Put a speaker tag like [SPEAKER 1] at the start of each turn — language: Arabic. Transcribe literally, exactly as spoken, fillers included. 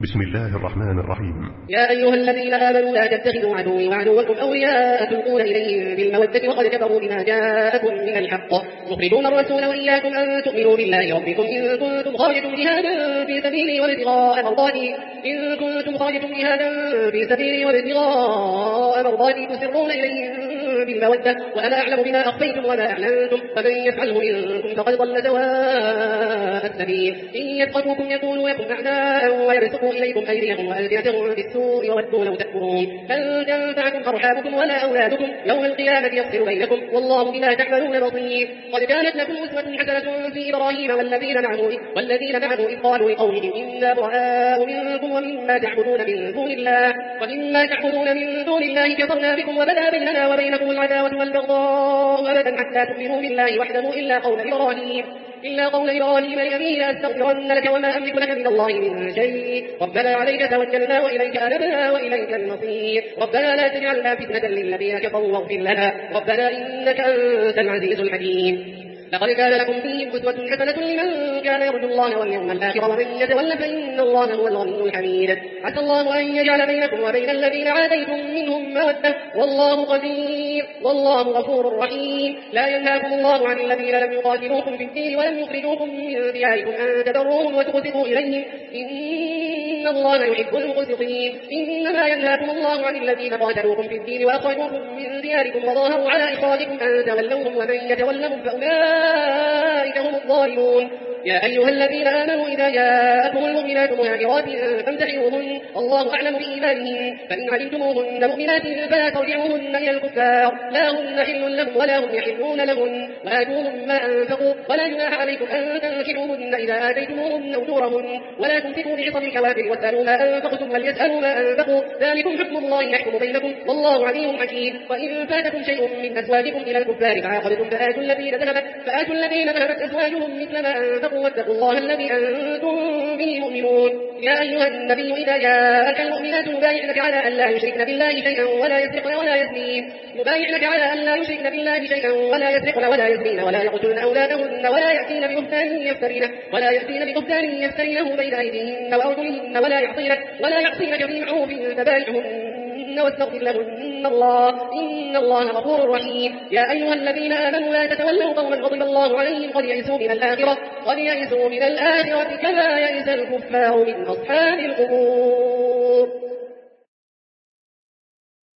[SPEAKER 1] بسم الله الرحمن الرحيم.
[SPEAKER 2] يا أيها الذين آمنوا لا تتخذوا عدوي وعدوكم أولياء تلقون إليهم بالمودة وقد كفروا بما جاءكم من الحق يخرجون الرسول وإياكم أن تؤمنوا بالله ربكم إن كنتم خرجتم جهادا في سبيلي وابتغاء مرضاتي إن كنتم خرجتم جهادا في سبيلي وابتغاء مرضاتي تسرون إليهم بالمودة وأنا أعلم بما أخفيتم وما أعلنتم فمن يفعله منكم فقد ضل سواء السبيل إن يثقفوكم يكونوا لكم أعداء ويبسطوا إليكم أيديهم وألسنتهم بالسوء وودوا لو تكفرون لن تنفعكم أرحامكم ولا أولادكم يوم القيامة يفصل بينكم والله بما تعملون بصير قد كانت لكم أسوة حسنة في إبراهيم والذين معه والذين معه إذ قالوا لقومهم إنا براء منكم ومما تعبدون من دون الله ومما تعبدون من دون الله كفرنا بكم وبدا بيننا وبينكم العداوة والبغضاء أبدا حتى تؤمنوا بالله وحده إلا قول إبراهيم إلا قول إبراهيم لأبيه لأستغفرن لك وما أملك لك من الله من شيء ربنا عليك توكلنا وإليك أنبنا وإليك المصير ربنا لا تجعلنا فتنة للذين كفروا واغفر لنا ربنا إنك أنت العزيز الحكيم لقد كان لكم فيهم أسوة حسنة لمن كان يرجو الله واليوم الآخر ومن يتولى فإن الله هو الغني الحميد عسى الله أن يجعل بينكم وبين الذين عاديتم منهم مودة والله قدير والله غفور رحيم لا ينهاكم الله عن الذين لم يقاتلوكم في الدين ولم يخرجوكم من دياركم أن تبروهم وتقسطوا إليهم إن الله يحب المقسطين إنما ينهاكم الله عن الذين قاتلوكم في الدين وأخرجوكم من دياركم وظاهروا على إخراجكم أن تولوهم ومن يتولهم فأولئك هم الظالمون يا أيها الذين آمنوا إذا جاءكم المؤمنات مهاجرات فامتحنوهن الله أعلم بإيمانهن فإن علمتموهن مؤمنات فلا ترجعوهن إلى الكفار لا هن حل لهم ولا هم يحلون لهن وآتوهم ما أنفقوا ولا جناح عليكم أن تنكحوهن إذا آتيتموهن أجورهن ولا تنفقوا بعصم الكوافر واسألوا ما أنفقتم وليسألوا ما أنفقوا ذلكم حكم الله يحكم بينكم والله عليم حكيم وإن فاتكم شيء من أزواجكم إلى الكفار فعاقبتم فآتوا الذين ذهبت فآتوا الذين ذهبت أزواجهم مثل ما أنفقوا واتقوا الله الذي أنتم به مؤمنون يا أيها النبي إذا جاءك المؤمنات يبايعنك على أن لا يشركن بالله شيئا ولا يسرقن ولا يزنين يبايعنك على أن لا يشركن بالله شيئا ولا يسرقن ولا يزنين ولا يقتلن أولادهن ولا يأتين ببهتان يفترينه ولا يأتين ببهتان يفترينه بين أيديهن وأرجلهن ولا يعصينك ولا يعصينك في معروف فبايعهن واستغفر لهن الله إن الله غفور رحيم يا أيها الذين آمنوا لا تتولوا قوما غضب الله عليهم قد يئسوا من الآخرة قد يئسوا من الآخرة كما يئس الكفار من أصحاب القبور.